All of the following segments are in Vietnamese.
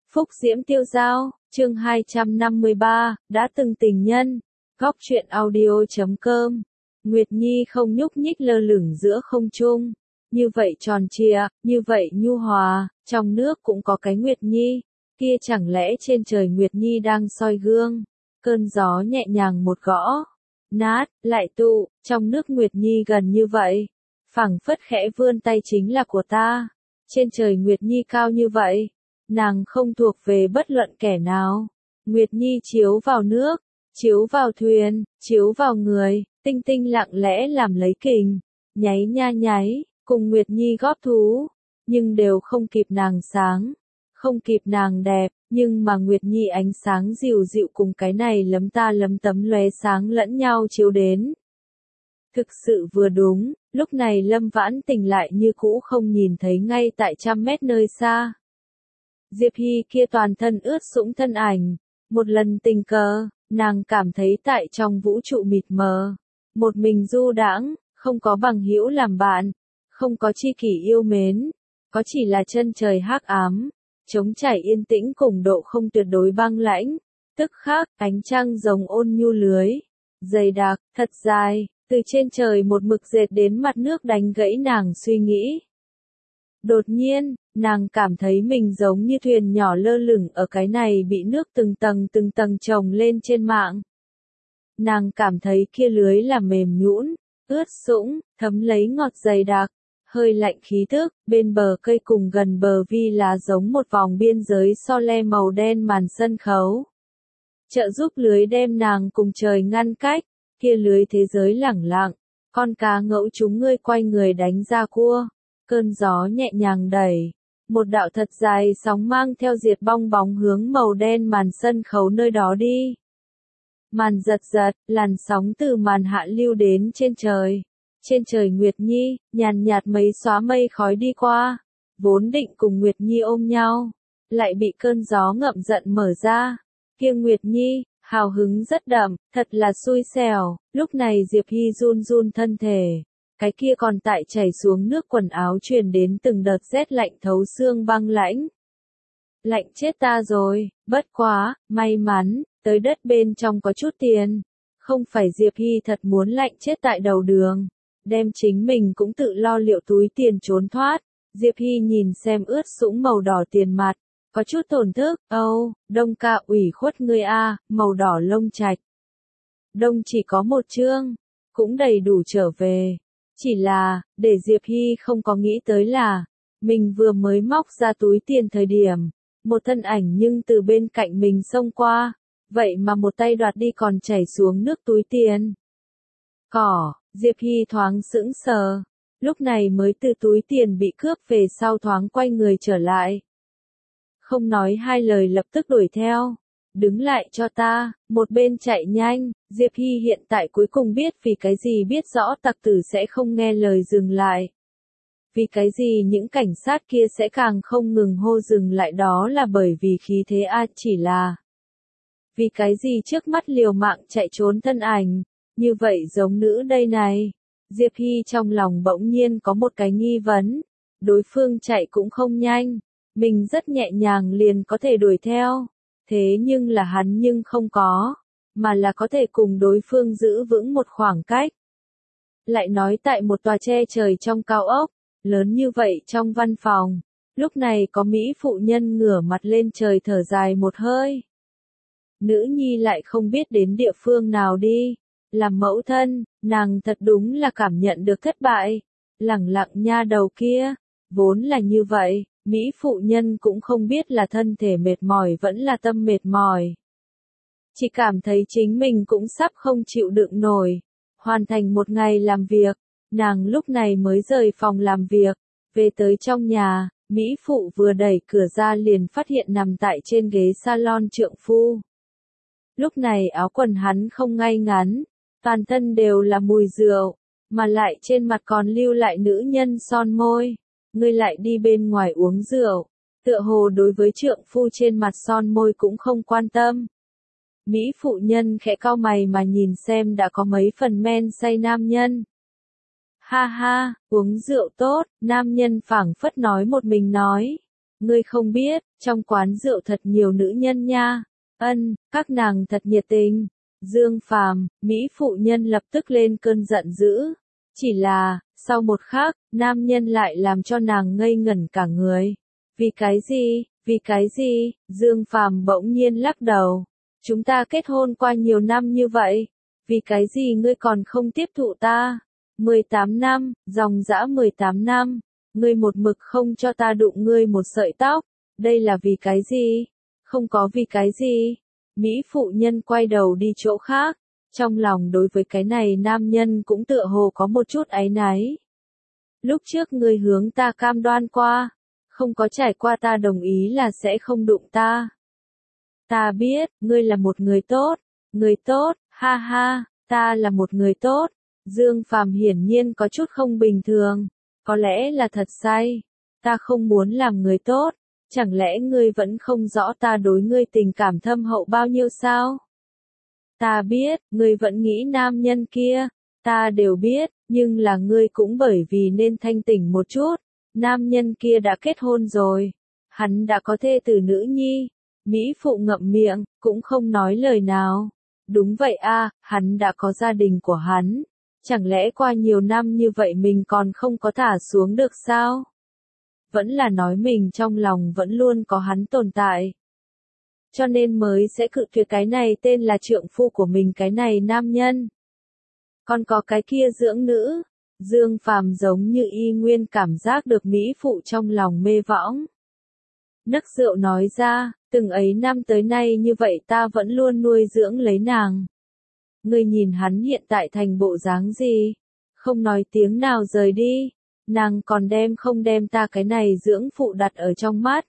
Phúc diễm tiêu dao, chương 253, đã từng tình nhân. Góc truyện audio.com. Nguyệt Nhi không nhúc nhích lơ lửng giữa không trung. Như vậy tròn trịa, như vậy nhu hòa, trong nước cũng có cái Nguyệt Nhi. Kia chẳng lẽ trên trời Nguyệt Nhi đang soi gương. Cơn gió nhẹ nhàng một gõ. Nát, lại tụ, trong nước Nguyệt Nhi gần như vậy. Phảng phất khẽ vươn tay chính là của ta. Trên trời Nguyệt Nhi cao như vậy. Nàng không thuộc về bất luận kẻ nào. Nguyệt Nhi chiếu vào nước, chiếu vào thuyền, chiếu vào người, tinh tinh lặng lẽ làm lấy kình, nháy nha nháy, cùng Nguyệt Nhi góp thú, nhưng đều không kịp nàng sáng, không kịp nàng đẹp, nhưng mà Nguyệt Nhi ánh sáng dịu dịu cùng cái này lấm ta lấm tấm lóe sáng lẫn nhau chiếu đến. Thực sự vừa đúng, lúc này Lâm Vãn Tình lại như cũ không nhìn thấy ngay tại 100 mét nơi xa. Diệp Hy kia toàn thân ướt sũng thân ảnh, một lần tình cờ, nàng cảm thấy tại trong vũ trụ mịt mờ, một mình du đãng, không có bằng hữu làm bạn, không có tri kỷ yêu mến, có chỉ là chân trời hắc ám, trống trải yên tĩnh cùng độ không tuyệt đối băng lãnh. Tức khắc, ánh trăng rồng ôn nhu lưới, dày đặc, thật dài, từ trên trời một mực dệt đến mặt nước đánh gãy nàng suy nghĩ. Đột nhiên, nàng cảm thấy mình giống như thuyền nhỏ lơ lửng ở cái này bị nước từng tầng chồng lên trên mạng. Nàng cảm thấy kia lưới là mềm nhũn, ướt sũng, thấm lấy ngọt dày đặc, hơi lạnh khí tức, bên bờ cây cùng gần bờ vi lá giống một vòng biên giới so le màu đen màn sân khấu. Trợ giúp lưới đem nàng cùng trời ngăn cách, kia lưới thế giới lẳng lặng, con cá ngẫu chúng ngươi quay người đánh ra cua. Cơn gió nhẹ nhàng đẩy, một đạo thật dài sóng mang theo diệt bong bóng hướng màu đen màn sân khấu nơi đó đi. Màn giật giật, làn sóng từ màn hạ lưu đến trên trời. Trên trời Nguyệt Nhi, nhàn nhạt mấy xóa mây khói đi qua, vốn định cùng Nguyệt Nhi ôm nhau, lại bị cơn gió ngậm giận mở ra. Kia Nguyệt Nhi, hào hứng rất đậm, thật là xui xẻo, lúc này Diệp Hy run run thân thể. Cái kia còn tại chảy xuống nước quần áo truyền đến từng đợt rét lạnh thấu xương băng lãnh. Lạnh chết ta rồi, bất quá, may mắn, tới đất bên trong có chút tiền. Không phải Diệp Hy thật muốn lạnh chết tại đầu đường. Đem chính mình cũng tự lo liệu túi tiền trốn thoát. Diệp Hy nhìn xem ướt sũng màu đỏ tiền mặt. Có chút tổn thức, Đông ca ủy khuất ngươi a, màu đỏ lông trạch. Đông chỉ có một chương, cũng đầy đủ trở về. Chỉ là, để Diệp Hy không có nghĩ tới là, mình vừa mới móc ra túi tiền thời điểm, một thân ảnh nhưng từ bên cạnh mình xông qua, vậy mà một tay đoạt đi còn chảy xuống nước túi tiền. Diệp Hy thoáng sững sờ, lúc này mới từ túi tiền bị cướp về sau thoáng quay người trở lại. Không nói hai lời lập tức đuổi theo. Đứng lại cho ta, một bên chạy nhanh, Diệp Hy hiện tại cuối cùng biết vì cái gì biết rõ tặc tử sẽ không nghe lời dừng lại. Vì cái gì những cảnh sát kia sẽ càng không ngừng hô dừng lại đó là bởi vì khí thế chỉ là. Vì cái gì trước mắt liều mạng chạy trốn thân ảnh, như vậy giống nữ đây này. Diệp Hy trong lòng bỗng nhiên có một cái nghi vấn, đối phương chạy cũng không nhanh, mình rất nhẹ nhàng liền có thể đuổi theo. Thế nhưng là hắn nhưng không có, mà là có thể cùng đối phương giữ vững một khoảng cách. Lại nói tại một tòa che trời trong cao ốc, lớn như vậy trong văn phòng, lúc này có Mỹ phụ nhân ngửa mặt lên trời thở dài một hơi. Nữ nhi lại không biết đến địa phương nào đi, làm mẫu thân, nàng thật đúng là cảm nhận được thất bại, lẳng lặng nha đầu kia, vốn là như vậy. Mỹ phụ nhân cũng không biết là thân thể mệt mỏi vẫn là tâm mệt mỏi. Chỉ cảm thấy chính mình cũng sắp không chịu đựng nổi. Hoàn thành một ngày làm việc, nàng lúc này mới rời phòng làm việc, về tới trong nhà, Mỹ phụ vừa đẩy cửa ra liền phát hiện nằm tại trên ghế salon trượng phu. Lúc này áo quần hắn không ngay ngắn, toàn thân đều là mùi rượu, mà lại trên mặt còn lưu lại nữ nhân son môi. Ngươi lại đi bên ngoài uống rượu, tựa hồ đối với trượng phu trên mặt son môi cũng không quan tâm. Mỹ phụ nhân khẽ cau mày mà nhìn xem đã có mấy phần men say nam nhân. Ha ha, uống rượu tốt, nam nhân phảng phất nói một mình nói. Ngươi không biết, trong quán rượu thật nhiều nữ nhân nha. Các nàng thật nhiệt tình. Dương Phàm, Mỹ phụ nhân lập tức lên cơn giận dữ. Chỉ là, sau một khắc, nam nhân lại làm cho nàng ngây ngẩn cả người. Vì cái gì? Vì cái gì? Dương Phàm bỗng nhiên lắc đầu. Chúng ta kết hôn qua nhiều năm như vậy. Vì cái gì ngươi còn không tiếp thụ ta? 18 năm, dòng dã 18 năm. Ngươi một mực không cho ta đụng ngươi một sợi tóc. Đây là vì cái gì? Không có vì cái gì. Mỹ phụ nhân quay đầu đi chỗ khác. Trong lòng đối với cái này nam nhân cũng tựa hồ có một chút áy náy. Lúc trước ngươi hướng ta cam đoan qua. Không có trải qua ta đồng ý là sẽ không đụng ta. Ta biết, ngươi là một người tốt. Người tốt, ha ha, ta là một người tốt. Dương Phàm hiển nhiên có chút không bình thường. Có lẽ là thật say. Ta không muốn làm người tốt. Chẳng lẽ ngươi vẫn không rõ ta đối ngươi tình cảm thâm hậu bao nhiêu sao? Ta biết, ngươi vẫn nghĩ nam nhân kia. Ta đều biết, nhưng là ngươi cũng bởi vì nên thanh tỉnh một chút. Nam nhân kia đã kết hôn rồi. Hắn đã có thê tử nữ nhi. Mỹ phụ ngậm miệng, cũng không nói lời nào. Đúng vậy a, hắn đã có gia đình của hắn. Chẳng lẽ qua nhiều năm như vậy mình còn không có thả xuống được sao? Vẫn là nói mình trong lòng vẫn luôn có hắn tồn tại. Cho nên mới sẽ cự tuyệt cái này tên là trượng phu của mình cái này nam nhân. Còn có cái kia dưỡng nữ. Dương Phàm giống như y nguyên cảm giác được Mỹ phụ trong lòng mê võng. Nấc rượu nói ra, từng ấy năm tới nay như vậy ta vẫn luôn nuôi dưỡng lấy nàng. Ngươi nhìn hắn hiện tại thành bộ dáng gì? Không nói tiếng nào rời đi. Nàng còn không đem ta cái này dưỡng phụ đặt ở trong mắt.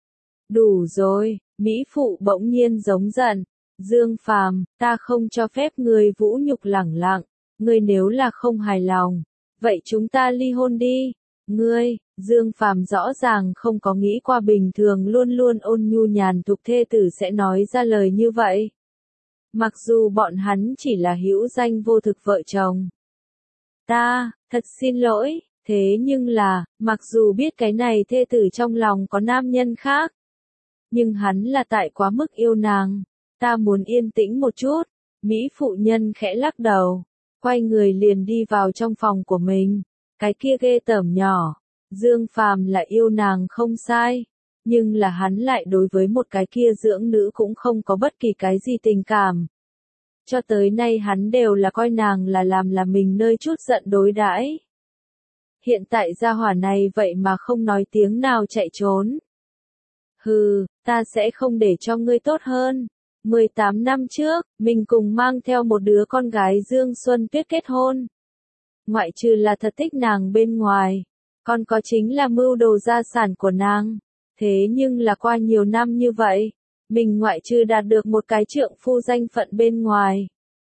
Đủ rồi, Mỹ phụ bỗng nhiên giống giận. Dương Phàm, ta không cho phép ngươi vũ nhục lẳng lặng. Ngươi nếu là không hài lòng, vậy chúng ta ly hôn đi. Ngươi, Dương Phàm rõ ràng không có nghĩ qua bình thường luôn luôn ôn nhu nhàn thục thê tử sẽ nói ra lời như vậy. Mặc dù bọn hắn chỉ là hữu danh vô thực vợ chồng. Ta, thật xin lỗi, thế nhưng là, mặc dù biết cái này thê tử trong lòng có nam nhân khác. Nhưng hắn là tại quá mức yêu nàng. Ta muốn yên tĩnh một chút. Mỹ phụ nhân khẽ lắc đầu. Quay người liền đi vào trong phòng của mình. Cái kia ghê tởm nhỏ. Dương Phàm là yêu nàng không sai. Nhưng là hắn lại đối với một cái kia dưỡng nữ cũng không có bất kỳ cái gì tình cảm. Cho tới nay hắn đều là coi nàng là làm là mình nơi chút giận đối đãi. Hiện tại gia hỏa này vậy mà không nói tiếng nào chạy trốn. Hừ, ta sẽ không để cho ngươi tốt hơn. 18 năm trước, mình cùng mang theo một đứa con gái Dương Xuân Tuyết kết hôn. Ngoại trừ là thật thích nàng bên ngoài, còn có chính là mưu đồ gia sản của nàng. Thế nhưng là qua nhiều năm như vậy, mình ngoại trừ đạt được một cái trượng phu danh phận bên ngoài.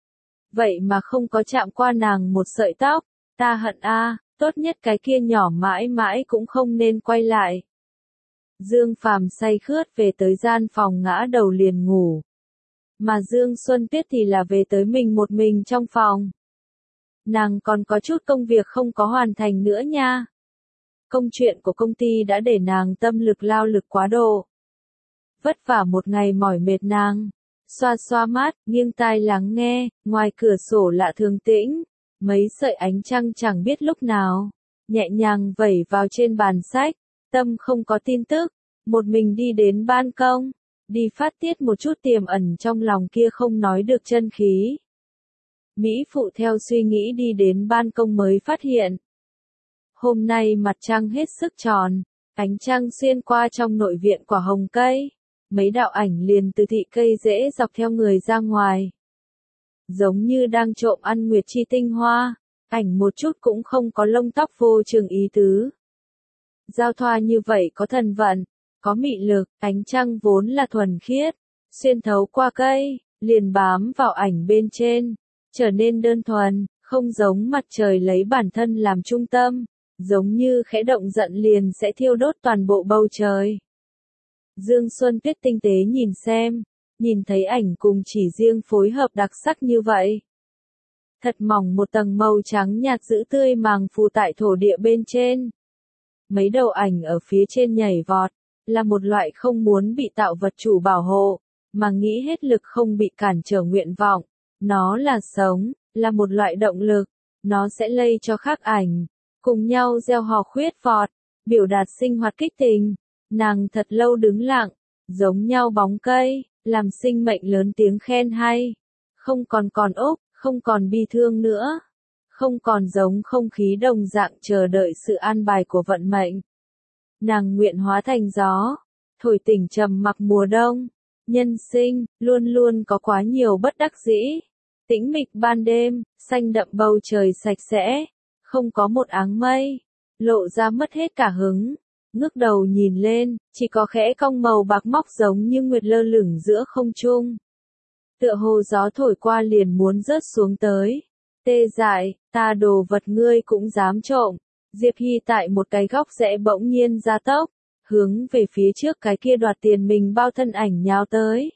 Vậy mà không có chạm qua nàng một sợi tóc, ta hận a, tốt nhất cái kia nhỏ mãi mãi cũng không nên quay lại. Dương Phàm say khướt về tới gian phòng ngã đầu liền ngủ. Mà Dương Xuân Tuyết thì là về tới mình một mình trong phòng. Nàng còn có chút công việc không có hoàn thành nữa nha. Công chuyện của công ty đã để nàng tâm lực lao lực quá độ. Vất vả một ngày mỏi mệt nàng. Xoa xoa mắt, nghiêng tai lắng nghe, ngoài cửa sổ lạ thường tĩnh. Mấy sợi ánh trăng chẳng biết lúc nào. Nhẹ nhàng vẩy vào trên bàn sách. Tâm không có tin tức. Một mình đi đến ban công. Đi phát tiết một chút tiềm ẩn trong lòng kia không nói được chân khí. Mỹ phụ theo suy nghĩ đi đến ban công mới phát hiện. Hôm nay mặt trăng hết sức tròn, ánh trăng xuyên qua trong nội viện quả hồng cây. Mấy đạo ảnh liền từ thị cây rễ dọc theo người ra ngoài. Giống như đang trộm ăn nguyệt chi tinh hoa, ảnh một chút cũng không có lông tóc vô trường ý tứ. Giao thoa như vậy có thần vận, có mị lực, ánh trăng vốn là thuần khiết, xuyên thấu qua cây, liền bám vào ảnh bên trên, trở nên đơn thuần, không giống mặt trời lấy bản thân làm trung tâm, giống như khẽ động giận liền sẽ thiêu đốt toàn bộ bầu trời. Dương Xuân Tuyết tinh tế nhìn xem, nhìn thấy ảnh cùng chỉ riêng phối hợp đặc sắc như vậy. Thật mỏng một tầng màu trắng nhạt giữ tươi màng phù tại thổ địa bên trên. Mấy đầu ảnh ở phía trên nhảy vọt, là một loại không muốn bị tạo vật chủ bảo hộ, mà nghĩ hết lực không bị cản trở nguyện vọng. Nó là sống, là một loại động lực, nó sẽ lây cho khắc ảnh, cùng nhau gieo hò khuyết vọt, biểu đạt sinh hoạt kích tình. Nàng thật lâu đứng lặng, giống nhau bóng cây, làm sinh mệnh lớn tiếng khen hay. Không còn ốc, không còn bi thương nữa. Không còn giống không khí đồng dạng chờ đợi sự an bài của vận mệnh. Nàng nguyện hóa thành gió, thổi tỉnh trầm mặc mùa đông. Nhân sinh, luôn luôn có quá nhiều bất đắc dĩ. Tĩnh mịch ban đêm, xanh đậm bầu trời sạch sẽ, không có một áng mây, lộ ra mất hết cả hứng. Ngước đầu nhìn lên, chỉ có khẽ cong màu bạc móc giống như nguyệt lơ lửng giữa không trung. Tựa hồ gió thổi qua liền muốn rớt xuống tới. Tê dại, ta đồ vật ngươi cũng dám trộm. Diệp Hy tại một cái góc rẽ bỗng nhiên ra tốc, hướng về phía trước cái kia đoạt tiền mình bao thân ảnh nhào tới.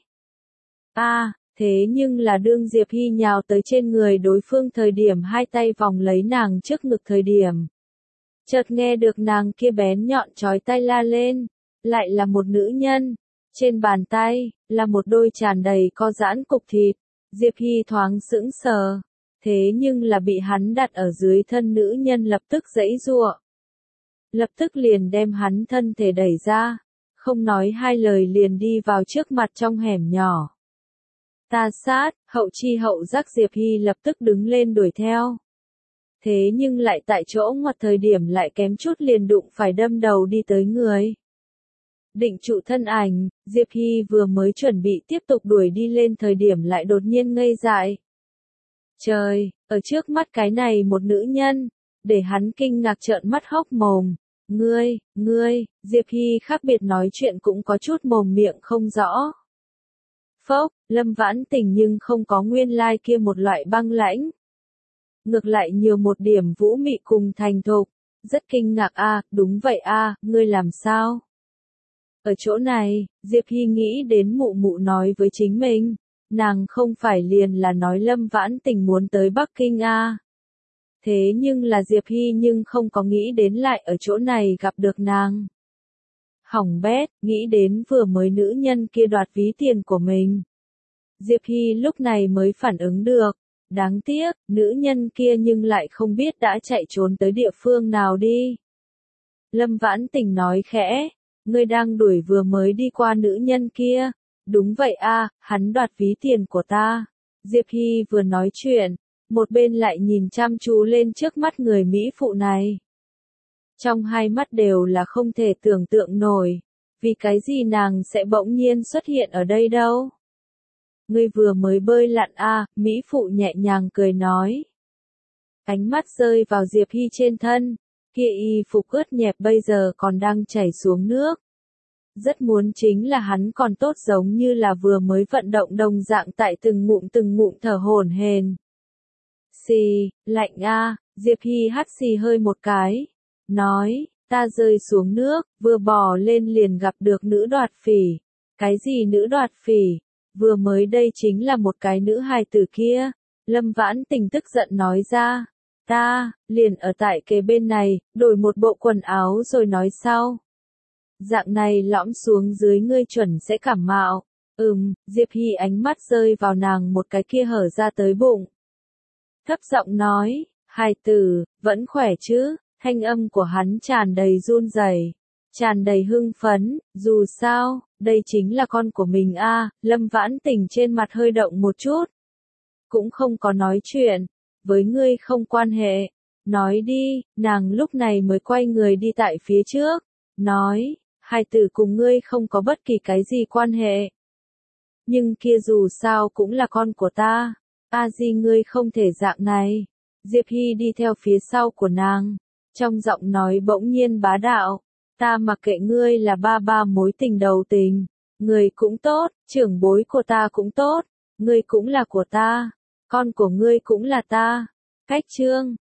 Thế nhưng là đương Diệp Hy nhào tới trên người đối phương thời điểm hai tay vòng lấy nàng trước ngực thời điểm. Chợt nghe được nàng kia bén nhọn chói tay la lên, lại là một nữ nhân. Trên bàn tay, là một đôi tràn đầy co giãn cục thịt. Diệp Hy thoáng sững sờ, thế nhưng là bị hắn đặt ở dưới thân nữ nhân lập tức giãy giụa. Lập tức liền đem hắn thân thể đẩy ra, không nói hai lời liền đi vào trước mặt trong hẻm nhỏ. Ta sát, hậu chi hậu giác Diệp Hy lập tức đứng lên đuổi theo. Thế nhưng lại tại chỗ ngoặt thời điểm lại kém chút liền đụng phải đâm đầu đi tới người. Định trụ thân ảnh, Diệp Hy vừa mới chuẩn bị tiếp tục đuổi đi lên thời điểm lại đột nhiên ngây dại. Trời, ở trước mắt cái này một nữ nhân, để hắn kinh ngạc trợn mắt hốc mồm. Ngươi, Diệp Hy khác biệt nói chuyện cũng có chút mồm miệng không rõ. Phốc, Lâm Vãn Tình nhưng không có nguyên lai kia một loại băng lãnh. Ngược lại nhiều một điểm vũ mị cùng thành thục. Rất kinh ngạc đúng vậy ngươi làm sao? Ở chỗ này, Diệp Hy nghĩ đến mụ mụ nói với chính mình. Nàng không phải liền là nói Lâm Vãn Tình muốn tới Bắc Kinh Thế nhưng là Diệp Hy nhưng không có nghĩ đến lại ở chỗ này gặp được nàng. Hỏng bét, nghĩ đến vừa mới nữ nhân kia đoạt ví tiền của mình. Diệp Hy lúc này mới phản ứng được. Đáng tiếc, nữ nhân kia nhưng lại không biết đã chạy trốn tới địa phương nào đi. Lâm Vãn Tình nói khẽ, ngươi đang đuổi vừa mới đi qua nữ nhân kia. Đúng vậy hắn đoạt ví tiền của ta. Diệp Hy vừa nói chuyện, một bên lại nhìn chăm chú lên trước mắt người Mỹ phụ này. Trong hai mắt đều là không thể tưởng tượng nổi, vì cái gì nàng sẽ bỗng nhiên xuất hiện ở đây đâu. Ngươi vừa mới bơi lặn Mỹ phụ nhẹ nhàng cười nói. Ánh mắt rơi vào Diệp Hy trên thân, kia y phục ướt nhẹp bây giờ còn đang chảy xuống nước. Rất muốn chính là hắn còn tốt giống như là vừa mới vận động đồng dạng tại từng ngụm thở hổn hển. Xì, lạnh Diệp Hy hắt xì hơi một cái. Nói, ta rơi xuống nước, vừa bò lên liền gặp được nữ đoạt phỉ. Cái gì nữ đoạt phỉ? Vừa mới đây chính là một cái nữ hài tử kia. Lâm Vãn Tình tức giận nói ra. Ta, liền ở tại kế bên này, đổi một bộ quần áo rồi nói sau. Dạng này lõm xuống dưới ngươi chuẩn sẽ cảm mạo. Diệp Hy ánh mắt rơi vào nàng một cái kia hở ra tới bụng. Thấp giọng nói, hài tử, vẫn khỏe chứ, thanh âm của hắn tràn đầy run rẩy, tràn đầy hưng phấn, dù sao, đây chính là con của mình Lâm Vãn Tình trên mặt hơi động một chút. Cũng không có nói chuyện, với ngươi không quan hệ, nói đi, nàng lúc này mới quay người đi tại phía trước, nói, hài tử cùng ngươi không có bất kỳ cái gì quan hệ. Nhưng kia dù sao cũng là con của ta. Di ngươi không thể dạng này. Diệp Hy đi theo phía sau của nàng. Trong giọng nói bỗng nhiên bá đạo. Ta mặc kệ ngươi là ba mối tình đầu tình. Người cũng tốt, trưởng bối của ta cũng tốt. Ngươi cũng là của ta. Con của ngươi cũng là ta. Cách chương.